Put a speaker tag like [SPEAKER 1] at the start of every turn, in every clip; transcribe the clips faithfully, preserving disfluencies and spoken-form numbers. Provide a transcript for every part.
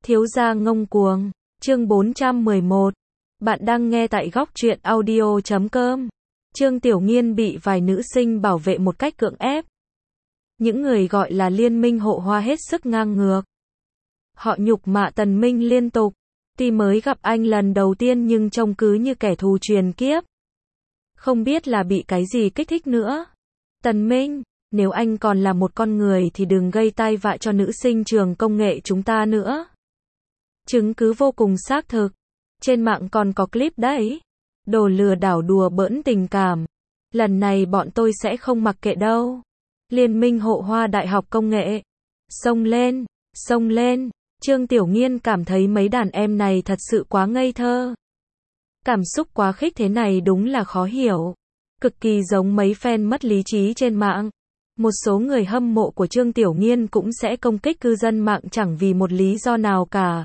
[SPEAKER 1] Thiếu gia ngông cuồng, chương bốn trăm mười một. Bạn đang nghe tại góc truyện audio chấm com. Trương Tiểu Nghiên bị vài nữ sinh bảo vệ một cách cưỡng ép. Những người gọi là liên minh hộ hoa hết sức ngang ngược. Họ nhục mạ Tần Minh liên tục. Tuy mới gặp anh lần đầu tiên nhưng trông cứ như kẻ thù truyền kiếp. Không biết là bị cái gì kích thích nữa. Tần Minh, nếu anh còn là một con người thì đừng gây tai vạ cho nữ sinh trường công nghệ chúng ta nữa. Chứng cứ vô cùng xác thực. Trên mạng còn có clip đấy. Đồ lừa đảo đùa bỡn tình cảm. Lần này bọn tôi sẽ không mặc kệ đâu. Liên minh hộ hoa Đại học Công nghệ. Xông lên, xông lên. Trương Tiểu Nghiên cảm thấy mấy đàn em này thật sự quá ngây thơ. Cảm xúc quá khích thế này đúng là khó hiểu. Cực kỳ giống mấy fan mất lý trí trên mạng. Một số người hâm mộ của Trương Tiểu Nghiên cũng sẽ công kích cư dân mạng chẳng vì một lý do nào cả.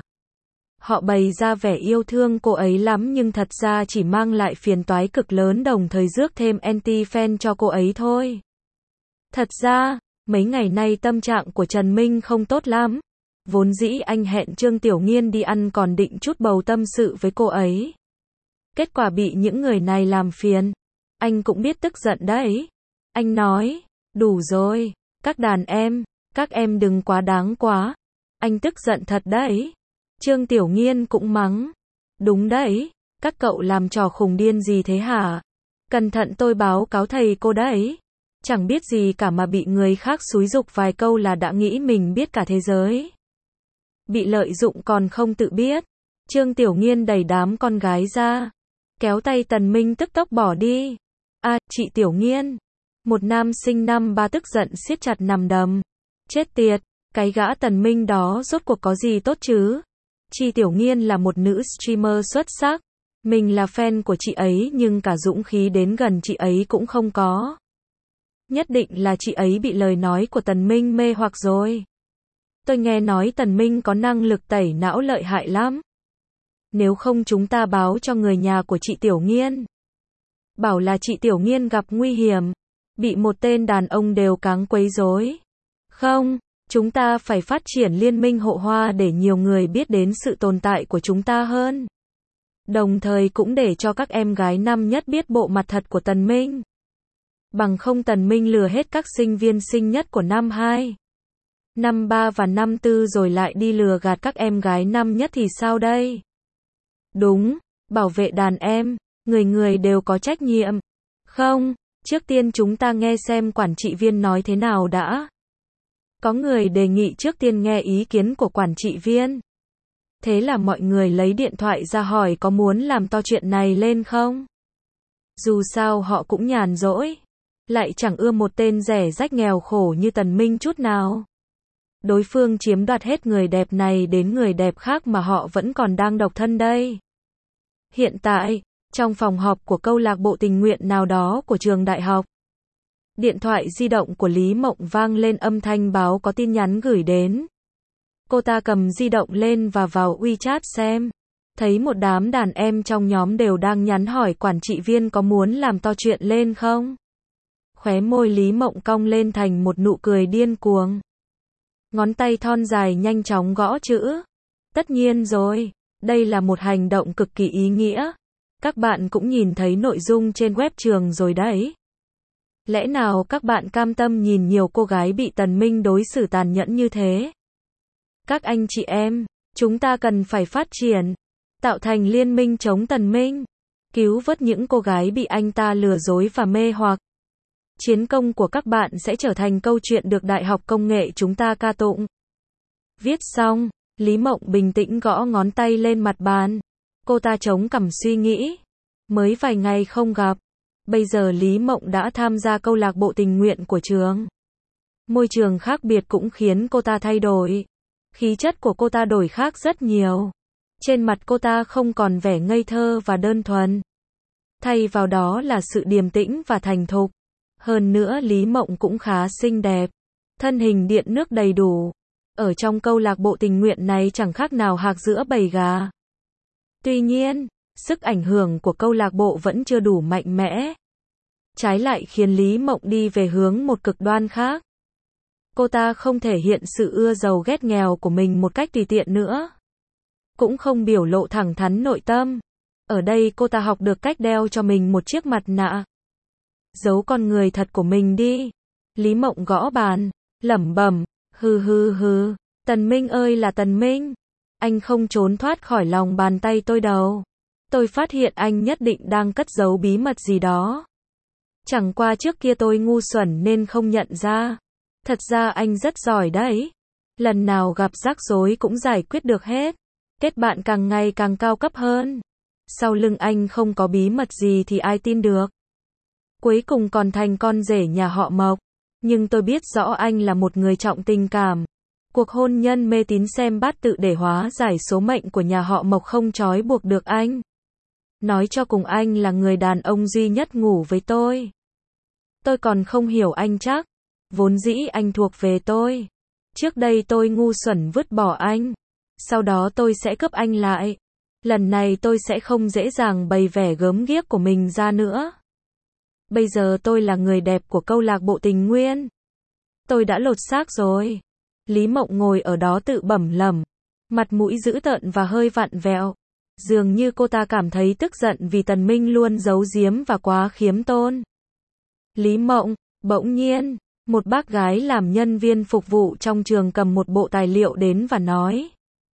[SPEAKER 1] Họ bày ra vẻ yêu thương cô ấy lắm nhưng thật ra chỉ mang lại phiền toái cực lớn đồng thời rước thêm anti-fan cho cô ấy thôi. Thật ra, mấy ngày nay tâm trạng của Trần Minh không tốt lắm. Vốn dĩ anh hẹn Trương Tiểu Nghiên đi ăn còn định chút bầu tâm sự với cô ấy. Kết quả bị những người này làm phiền. Anh cũng biết tức giận đấy. Anh nói, đủ rồi, các đàn em, các em đừng quá đáng quá. Anh tức giận thật đấy. Trương Tiểu Nghiên cũng mắng. Đúng đấy, các cậu làm trò khùng điên gì thế hả? Cẩn thận tôi báo cáo thầy cô đấy. Chẳng biết gì cả mà bị người khác xúi giục vài câu là đã nghĩ mình biết cả thế giới. Bị lợi dụng còn không tự biết. Trương Tiểu Nghiên đẩy đám con gái ra. Kéo tay Tần Minh tức tốc bỏ đi. À, chị Tiểu Nghiên. Một nam sinh năm ba tức giận siết chặt nằm đấm. Chết tiệt, cái gã Tần Minh đó rốt cuộc có gì tốt chứ? Chị Tiểu Nghiên là một nữ streamer xuất sắc. Mình là fan của chị ấy nhưng cả dũng khí đến gần chị ấy cũng không có. Nhất định là chị ấy bị lời nói của Tần Minh mê hoặc rồi. Tôi nghe nói Tần Minh có năng lực tẩy não lợi hại lắm. Nếu không chúng ta báo cho người nhà của chị Tiểu Nghiên. Bảo là chị Tiểu Nghiên gặp nguy hiểm. Bị một tên đàn ông đều cáng quấy rối. Không, chúng ta phải phát triển liên minh hộ hoa để nhiều người biết đến sự tồn tại của chúng ta hơn. Đồng thời cũng để cho các em gái năm nhất biết bộ mặt thật của Tần Minh. Bằng không Tần Minh lừa hết các sinh viên sinh nhất của năm hai, năm ba và năm tư rồi lại đi lừa gạt các em gái năm nhất thì sao đây? Đúng, bảo vệ đàn em, người người đều có trách nhiệm. Không, trước tiên chúng ta nghe xem quản trị viên nói thế nào đã. Có người đề nghị trước tiên nghe ý kiến của quản trị viên. Thế là mọi người lấy điện thoại ra hỏi có muốn làm to chuyện này lên không? Dù sao họ cũng nhàn rỗi. Lại chẳng ưa một tên rẻ rách nghèo khổ như Tần Minh chút nào. Đối phương chiếm đoạt hết người đẹp này đến người đẹp khác mà họ vẫn còn đang độc thân đây. Hiện tại, trong phòng họp của câu lạc bộ tình nguyện nào đó của trường đại học. Điện thoại di động của Lý Mộng vang lên âm thanh báo có tin nhắn gửi đến. Cô ta cầm di động lên và vào WeChat xem. Thấy một đám đàn em trong nhóm đều đang nhắn hỏi quản trị viên có muốn làm to chuyện lên không? Khóe môi Lý Mộng cong lên thành một nụ cười điên cuồng. Ngón tay thon dài nhanh chóng gõ chữ. Tất nhiên rồi, đây là một hành động cực kỳ ý nghĩa. Các bạn cũng nhìn thấy nội dung trên web trường rồi đấy. Lẽ nào các bạn cam tâm nhìn nhiều cô gái bị Tần Minh đối xử tàn nhẫn như thế? Các anh chị em, chúng ta cần phải phát triển, tạo thành liên minh chống Tần Minh, cứu vớt những cô gái bị anh ta lừa dối và mê hoặc. Chiến công của các bạn sẽ trở thành câu chuyện được Đại học Công nghệ chúng ta ca tụng. Viết xong, Lý Mộng bình tĩnh gõ ngón tay lên mặt bàn. Cô ta chống cằm suy nghĩ. Mới vài ngày không gặp. Bây giờ Lý Mộng đã tham gia câu lạc bộ tình nguyện của trường. Môi trường khác biệt cũng khiến cô ta thay đổi. Khí chất của cô ta đổi khác rất nhiều. Trên mặt cô ta không còn vẻ ngây thơ và đơn thuần. Thay vào đó là sự điềm tĩnh và thành thục. Hơn nữa Lý Mộng cũng khá xinh đẹp. Thân hình điện nước đầy đủ. Ở trong câu lạc bộ tình nguyện này chẳng khác nào hạc giữa bầy gà. Tuy nhiên, sức ảnh hưởng của câu lạc bộ vẫn chưa đủ mạnh mẽ. Trái lại khiến Lý Mộng đi về hướng một cực đoan khác. Cô ta không thể hiện sự ưa giàu ghét nghèo của mình một cách tùy tiện nữa. cũng không biểu lộ thẳng thắn nội tâm. Ở đây cô ta học được cách đeo cho mình một chiếc mặt nạ. Giấu con người thật của mình đi. Lý Mộng gõ bàn, lẩm bẩm, hừ hừ hừ, Tần Minh ơi là Tần Minh. Anh không trốn thoát khỏi lòng bàn tay tôi đâu. Tôi phát hiện anh nhất định đang cất giấu bí mật gì đó. Chẳng qua trước kia tôi ngu xuẩn nên không nhận ra. Thật ra anh rất giỏi đấy. Lần nào gặp rắc rối cũng giải quyết được hết. Kết bạn càng ngày càng cao cấp hơn. Sau lưng anh không có bí mật gì thì ai tin được. Cuối cùng còn thành con rể nhà họ Mộc. Nhưng tôi biết rõ anh là một người trọng tình cảm. Cuộc hôn nhân mê tín xem bát tự để hóa giải số mệnh của nhà họ Mộc không trói buộc được anh. Nói cho cùng anh là người đàn ông duy nhất ngủ với tôi. Tôi còn không hiểu anh chắc. Vốn dĩ anh thuộc về tôi. Trước đây tôi ngu xuẩn vứt bỏ anh. Sau đó tôi sẽ cướp anh lại. Lần này tôi sẽ không dễ dàng bày vẻ gớm ghiếc của mình ra nữa. Bây giờ tôi là người đẹp của câu lạc bộ tình nguyên. Tôi đã lột xác rồi. Lý Mộng ngồi ở đó tự bẩm lẩm. Mặt mũi dữ tợn và hơi vặn vẹo. Dường như cô ta cảm thấy tức giận vì Tần Minh luôn giấu giếm và quá khiếm tôn. Lý Mộng, bỗng nhiên, một bác gái làm nhân viên phục vụ trong trường cầm một bộ tài liệu đến và nói.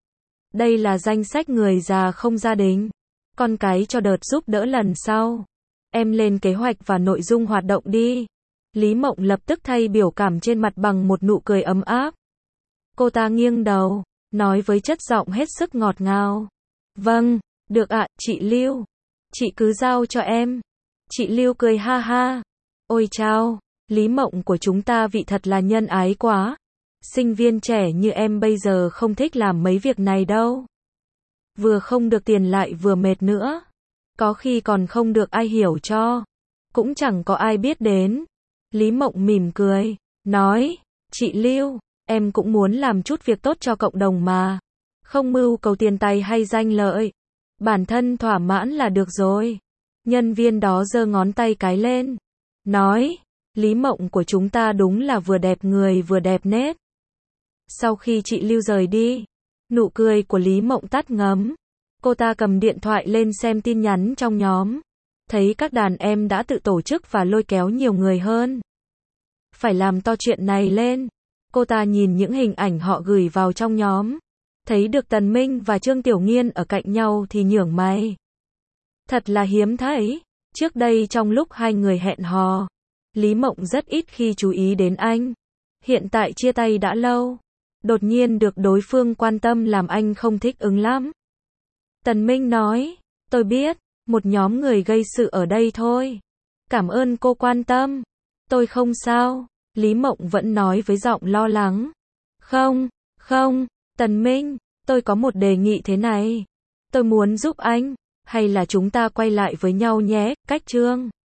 [SPEAKER 1] Đây là danh sách người già không gia đình. Con cái cho đợt giúp đỡ lần sau. Em lên kế hoạch và nội dung hoạt động đi. Lý Mộng lập tức thay biểu cảm trên mặt bằng một nụ cười ấm áp. Cô ta nghiêng đầu, nói với chất giọng hết sức ngọt ngào. Vâng, được ạ, chị Lưu. Chị cứ giao cho em. Chị Lưu cười ha ha. Ôi chao, Lý Mộng của chúng ta vị thật là nhân ái quá. Sinh viên trẻ như em bây giờ không thích làm mấy việc này đâu. Vừa không được tiền lại vừa mệt nữa. Có khi còn không được ai hiểu cho. Cũng chẳng có ai biết đến. Lý Mộng mỉm cười, nói, chị Lưu, em cũng muốn làm chút việc tốt cho cộng đồng mà. Không mưu cầu tiền tài hay danh lợi. Bản thân thỏa mãn là được rồi. Nhân viên đó giơ ngón tay cái lên. Nói, Lý Mộng của chúng ta đúng là vừa đẹp người vừa đẹp nết. Sau khi chị Lưu rời đi, nụ cười của Lý Mộng tắt ngấm. Cô ta cầm điện thoại lên xem tin nhắn trong nhóm. Thấy các đàn em đã tự tổ chức và lôi kéo nhiều người hơn. Phải làm to chuyện này lên. Cô ta nhìn những hình ảnh họ gửi vào trong nhóm. Thấy được Tần Minh và Trương Tiểu Nghiên ở cạnh nhau thì nhướng mày. Thật là hiếm thấy. Trước đây trong lúc hai người hẹn hò, Lý Mộng rất ít khi chú ý đến anh. Hiện tại chia tay đã lâu. Đột nhiên được đối phương quan tâm làm anh không thích ứng lắm. Tần Minh nói, tôi biết, một nhóm người gây sự ở đây thôi. Cảm ơn cô quan tâm. Tôi không sao. Lý Mộng vẫn nói với giọng lo lắng. Không, không, Tần Minh, tôi có một đề nghị thế này. Tôi muốn giúp anh, hay là chúng ta quay lại với nhau nhé, cách Trương.